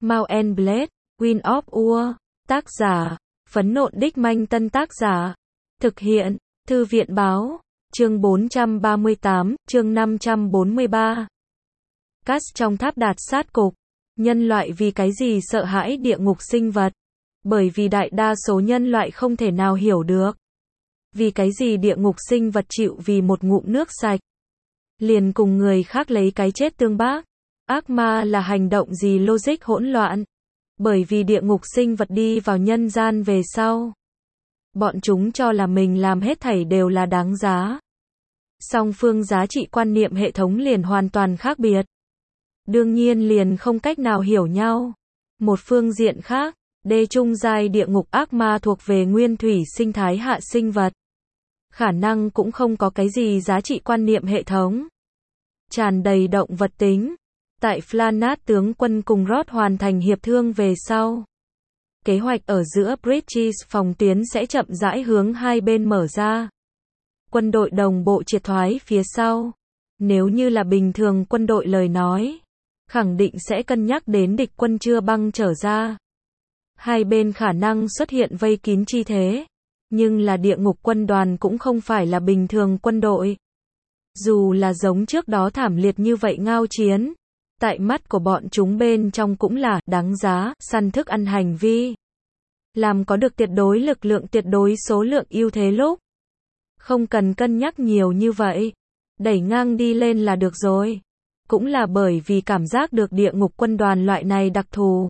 Mount and Blade, Wind of War, tác giả, Phấn Nộn Đích Manh Tân tác giả, thực hiện, Thư viện báo, chương 438, chương 543. Cast trong tháp đạt sát cục. Nhân loại vì cái gì sợ hãi địa ngục sinh vật? Bởi vì đại đa số nhân loại không thể nào hiểu được. Vì cái gì địa ngục sinh vật chịu vì một ngụm nước sạch liền cùng người khác lấy cái chết tương bác? Ác ma là hành động gì logic hỗn loạn? Bởi vì địa ngục sinh vật đi vào nhân gian về sau, bọn chúng cho là mình làm hết thảy đều là đáng giá. Song phương giá trị quan niệm hệ thống liền hoàn toàn khác biệt. Đương nhiên liền không cách nào hiểu nhau. Một phương diện khác, đê trung giai địa ngục ác ma thuộc về nguyên thủy sinh thái hạ sinh vật. Khả năng cũng không có cái gì giá trị quan niệm hệ thống. Tràn đầy động vật tính. Tại Flanat tướng quân cùng Roth hoàn thành hiệp thương về sau, kế hoạch ở giữa British phòng tuyến sẽ chậm rãi hướng hai bên mở ra. Quân đội đồng bộ triệt thoái phía sau. Nếu như là bình thường quân đội lời nói, khẳng định sẽ cân nhắc đến địch quân chưa băng trở ra. Hai bên khả năng xuất hiện vây kín chi thế. Nhưng là địa ngục quân đoàn cũng không phải là bình thường quân đội. Dù là giống trước đó thảm liệt như vậy ngao chiến, tại mắt của bọn chúng bên trong cũng là đáng giá, săn thức ăn hành vi. Làm có được tuyệt đối lực lượng tuyệt đối số lượng ưu thế lúc. Không cần cân nhắc nhiều như vậy. Đẩy ngang đi lên là được rồi. Cũng là bởi vì cảm giác được địa ngục quân đoàn loại này đặc thù.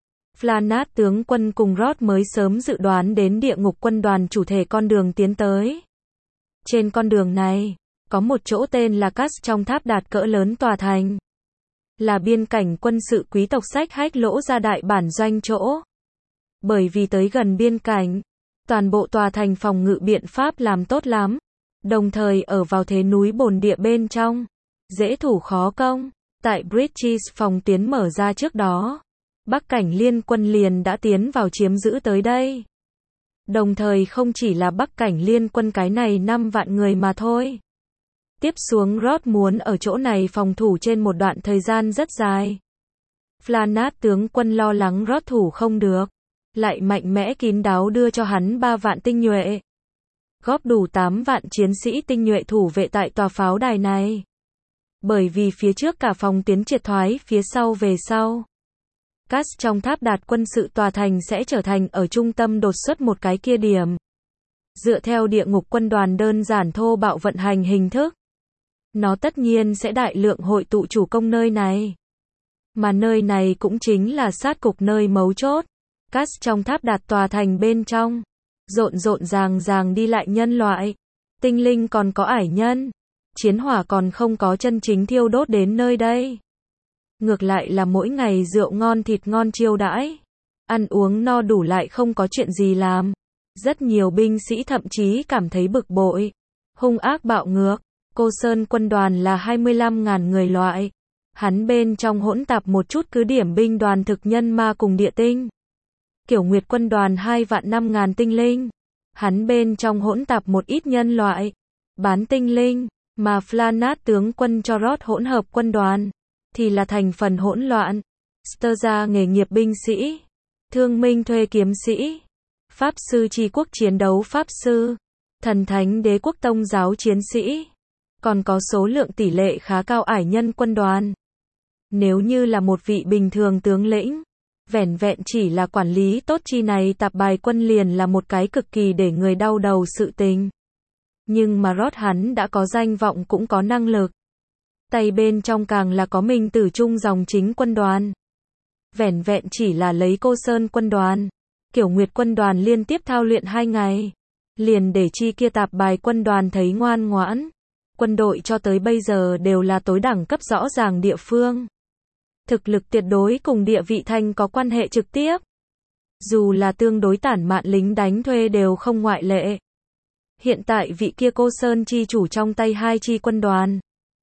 Flanat tướng quân cùng Roth mới sớm dự đoán đến địa ngục quân đoàn chủ thể con đường tiến tới. Trên con đường này, có một chỗ tên là Cast trong tháp đạt cỡ lớn tòa thành. Là biên cảnh quân sự quý tộc sách hách lỗ ra đại bản doanh chỗ. Bởi vì tới gần biên cảnh, toàn bộ tòa thành phòng ngự biện pháp làm tốt lắm. Đồng thời ở vào thế núi bồn địa bên trong. Dễ thủ khó công. Tại British phòng tuyến mở ra trước đó, Bắc cảnh liên quân liền đã tiến vào chiếm giữ tới đây. Đồng thời không chỉ là Bắc cảnh liên quân cái này 5 vạn người mà thôi. Tiếp xuống Roth muốn ở chỗ này phòng thủ trên một đoạn thời gian rất dài. Flanat tướng quân lo lắng Roth thủ không được. Lại mạnh mẽ kín đáo đưa cho hắn 3 vạn tinh nhuệ. Góp đủ 8 vạn chiến sĩ tinh nhuệ thủ vệ tại tòa pháo đài này. Bởi vì phía trước cả phòng tuyến triệt thoái phía sau về sau. Cast trong tháp đạt quân sự tòa thành sẽ trở thành ở trung tâm đột xuất một cái kia điểm. Dựa theo địa ngục quân đoàn đơn giản thô bạo vận hành hình thức. Nó tất nhiên sẽ đại lượng hội tụ chủ công nơi này. Mà nơi này cũng chính là sát cục nơi mấu chốt. Cast trong tháp đạt tòa thành bên trong. Rộn rộn ràng đi lại nhân loại. Tinh linh còn có ải nhân. Chiến hỏa còn không có chân chính thiêu đốt đến nơi đây. Ngược lại là mỗi ngày rượu ngon thịt ngon chiêu đãi. Ăn uống no đủ lại không có chuyện gì làm. Rất nhiều binh sĩ thậm chí cảm thấy bực bội. Hung ác bạo ngược. Cô Sơn quân đoàn là 25.000 người loại. Hắn bên trong hỗn tạp một chút cứ điểm binh đoàn thực nhân ma cùng địa tinh. Kiểu Nguyệt quân đoàn 2 vạn 5.000 tinh linh. Hắn bên trong hỗn tạp một ít nhân loại. Bán tinh linh. Mà Flanat tướng quân cho Roth hỗn hợp quân đoàn. Thì là thành phần hỗn loạn. Sturza nghề nghiệp binh sĩ. Thương minh thuê kiếm sĩ. Pháp sư tri quốc chiến đấu pháp sư. Thần thánh đế quốc tông giáo chiến sĩ. Còn có số lượng tỷ lệ khá cao ải nhân quân đoàn. Nếu như là một vị bình thường tướng lĩnh, vẻn vẹn chỉ là quản lý tốt chi này tạp bài quân liền là một cái cực kỳ để người đau đầu sự tình. Nhưng mà Roth hắn đã có danh vọng cũng có năng lực. Tay bên trong càng là có mình tử trung dòng chính quân đoàn. Vẻn vẹn chỉ là lấy Cô Sơn quân đoàn, Kiểu Nguyệt quân đoàn liên tiếp thao luyện 2 ngày. Liền để chi kia tạp bài quân đoàn thấy ngoan ngoãn. Quân đội cho tới bây giờ đều là tối đẳng cấp rõ ràng địa phương. Thực lực tuyệt đối cùng địa vị thành có quan hệ trực tiếp. Dù là tương đối tản mạn lính đánh thuê đều không ngoại lệ. Hiện tại vị kia Cô Sơn chi chủ trong tay 2 chi quân đoàn.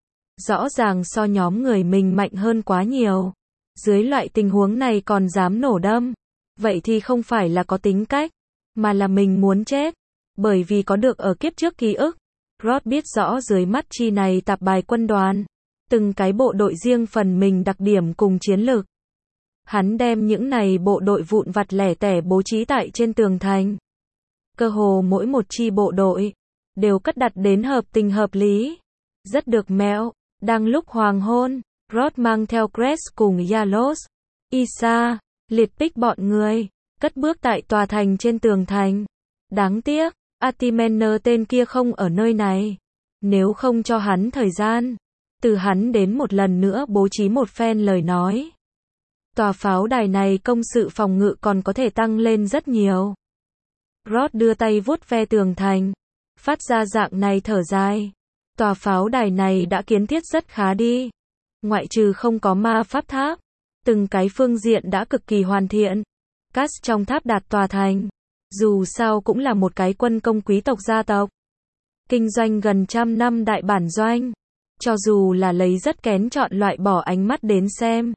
Rõ ràng so nhóm người mình mạnh hơn quá nhiều. Dưới loại tình huống này còn dám nổ đâm. Vậy thì không phải là có tính cách, mà là mình muốn chết. Bởi vì có được ở kiếp trước ký ức. Roth biết rõ dưới mắt chi này tạp bài quân đoàn. Từng cái bộ đội riêng phần mình đặc điểm cùng chiến lược. Hắn đem những này bộ đội vụn vặt lẻ tẻ bố trí tại trên tường thành. Cơ hồ mỗi một chi bộ đội đều cất đặt đến hợp tình hợp lý. Rất được mẹo. Đang lúc hoàng hôn, Rod mang theo Cress cùng Yalos, Isa, liệt bích bọn người, cất bước tại tòa thành trên tường thành. Đáng tiếc, Atimener tên kia không ở nơi này. Nếu không cho hắn thời gian, từ hắn đến một lần nữa bố trí một phen lời nói. Tòa pháo đài này công sự phòng ngự còn có thể tăng lên rất nhiều. Rod đưa tay vuốt ve tường thành, phát ra dạng này thở dài. Tòa pháo đài này đã kiến thiết rất khá đi. Ngoại trừ không có ma pháp tháp, từng cái phương diện đã cực kỳ hoàn thiện. Cass trong tháp đạt tòa thành, dù sao cũng là một cái quân công quý tộc gia tộc. Kinh doanh gần 100 năm đại bản doanh. Cho dù là lấy rất kén chọn loại bỏ ánh mắt đến xem.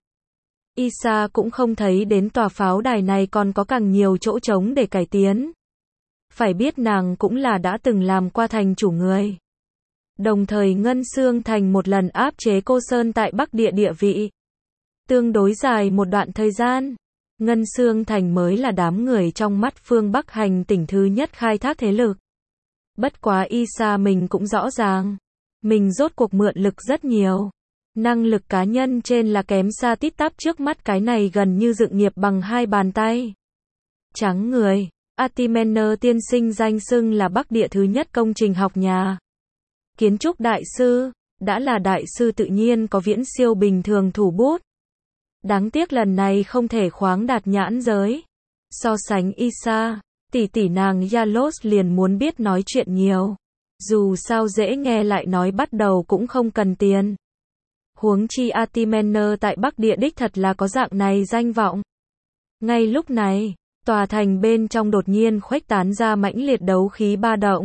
Isa cũng không thấy đến tòa pháo đài này còn có càng nhiều chỗ trống để cải tiến. Phải biết nàng cũng là đã từng làm qua thành chủ người. Đồng thời Ngân Xương Thành một lần áp chế Cô Sơn tại Bắc Địa địa vị. Tương đối dài một đoạn thời gian, Ngân Xương Thành mới là đám người trong mắt phương Bắc hành tỉnh thứ nhất khai thác thế lực. Bất quá Isa mình cũng rõ ràng, mình rốt cuộc mượn lực rất nhiều. Năng lực cá nhân trên là kém xa tít tắp trước mắt cái này gần như dựng nghiệp bằng hai bàn tay. Trắng người, Atimener tiên sinh danh xưng là Bắc Địa thứ nhất công trình học nhà. Kiến trúc đại sư, đã là đại sư tự nhiên có viễn siêu bình thường thủ bút. Đáng tiếc lần này không thể khoáng đạt nhãn giới. So sánh Isa, tỷ tỷ nàng Yalos liền muốn biết nói chuyện nhiều. Dù sao dễ nghe lại nói bắt đầu cũng không cần tiền. Huống chi Atimener tại Bắc Địa đích thật là có dạng này danh vọng. Ngay lúc này, tòa thành bên trong đột nhiên khuếch tán ra mãnh liệt đấu khí ba động.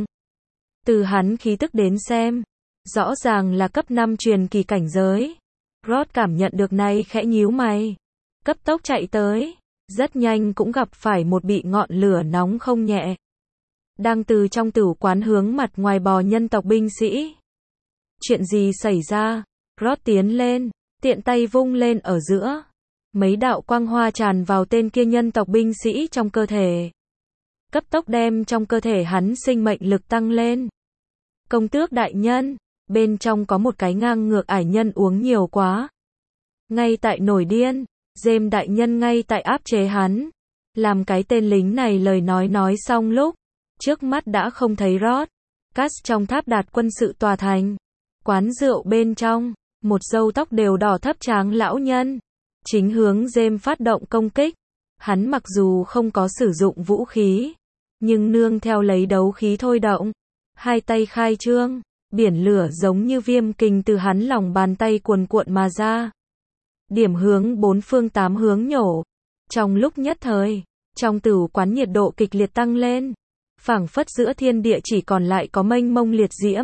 Từ hắn khí tức đến xem, rõ ràng là cấp 5 truyền kỳ cảnh giới. Rod cảm nhận được này khẽ nhíu mày, cấp tốc chạy tới, rất nhanh cũng gặp phải một bị ngọn lửa nóng không nhẹ. Đang từ trong tử quán hướng mặt ngoài bò nhân tộc binh sĩ. Chuyện gì xảy ra? Rod tiến lên, tiện tay vung lên ở giữa. Mấy đạo quang hoa tràn vào tên kia nhân tộc binh sĩ trong cơ thể. Cấp tốc đem trong cơ thể hắn sinh mệnh lực tăng lên. Công tước đại nhân, bên trong có một cái ngang ngược ải nhân uống nhiều quá. Ngay tại nổi điên, James đại nhân ngay tại áp chế hắn. Làm cái tên lính này lời nói xong lúc, trước mắt đã không thấy Rod. Cass trong tháp đạt quân sự tòa thành. Quán rượu bên trong, một râu tóc đều đỏ thấp tráng lão nhân. Chính hướng James phát động công kích. Hắn mặc dù không có sử dụng vũ khí, nhưng nương theo lấy đấu khí thôi động. Hai tay khai trương, biển lửa giống như viêm kình từ hắn lòng bàn tay cuồn cuộn mà ra. Điểm hướng bốn phương tám hướng nhổ. Trong lúc nhất thời, trong tử quán nhiệt độ kịch liệt tăng lên. Phảng phất giữa thiên địa chỉ còn lại có mênh mông liệt diễm.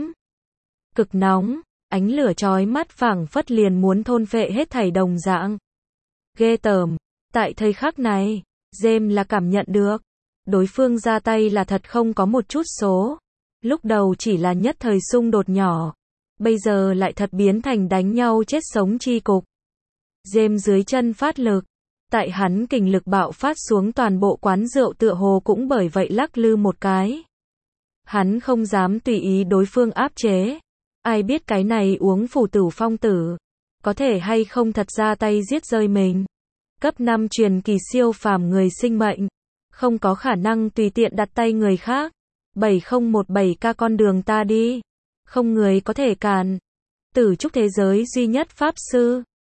Cực nóng, ánh lửa chói mắt phảng phất liền muốn thôn phệ hết thảy đồng dạng. Ghê tởm, tại thời khắc này, James là cảm nhận được. Đối phương ra tay là thật không có một chút số. Lúc đầu chỉ là nhất thời xung đột nhỏ. Bây giờ lại thật biến thành đánh nhau chết sống chi cục. James dưới chân phát lực. Tại hắn kình lực bạo phát xuống toàn bộ quán rượu tựa hồ cũng bởi vậy lắc lư một cái. Hắn không dám tùy ý đối phương áp chế. Ai biết cái này uống phủ tử phong tử. Có thể hay không thật ra tay giết rơi mình. Cấp 5 truyền kỳ siêu phàm người sinh mệnh. Không có khả năng tùy tiện đặt tay người khác. 7017K con đường ta đi. Không người có thể cản. Tử trúc thế giới duy nhất pháp sư.